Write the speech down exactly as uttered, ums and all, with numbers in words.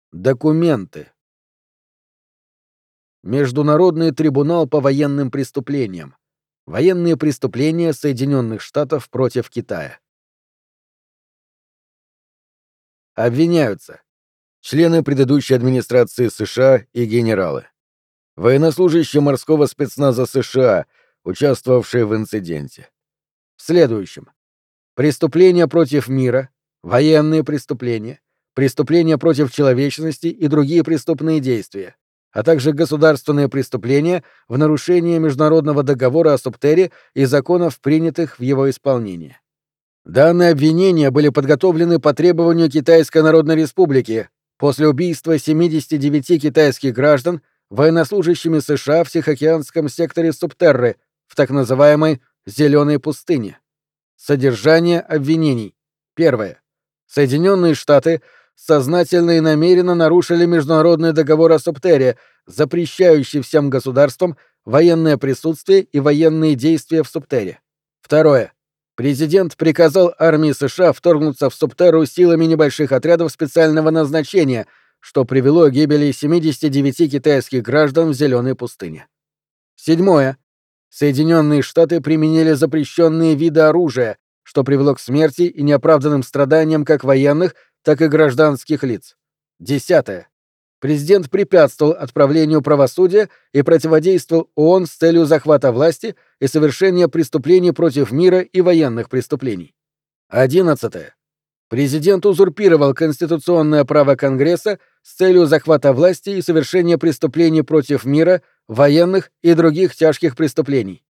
Документы. Международный трибунал по военным преступлениям. Военные преступления Соединенных Штатов против Китая. Обвиняются члены предыдущей администрации США и генералы. Военнослужащие морского спецназа США, участвовавшие в инциденте. В следующем. Преступления против мира, военные преступления, преступления против человечности и другие преступные действия, а также государственные преступления в нарушение Международного договора о Субтере и законов, принятых в его исполнение. Данные обвинения были подготовлены по требованию Китайской Народной Республики после убийства семидесяти девяти китайских граждан военнослужащими США в Тихоокеанском секторе Субтерры в так называемой «Зеленой пустыне». Содержание обвинений. Первое. Соединенные Штаты сознательно и намеренно нарушили Международный договор о Субтере, запрещающий всем государствам военное присутствие и военные действия в Субтере. Второе. Президент приказал армии США вторгнуться в Субтерру силами небольших отрядов специального назначения, что привело к гибели семидесяти девяти китайских граждан в Зеленой пустыне. Седьмое. Соединенные Штаты применили запрещенные виды оружия, что привело к смерти и неоправданным страданиям как военных, так и гражданских лиц. Десятое. Президент препятствовал отправлению правосудия и противодействовал ООН с целью захвата власти и совершения преступлений против мира и военных преступлений. Одиннадцатое. Президент узурпировал конституционное право Конгресса с целью захвата власти и совершения преступлений против мира, военных и других тяжких преступлений.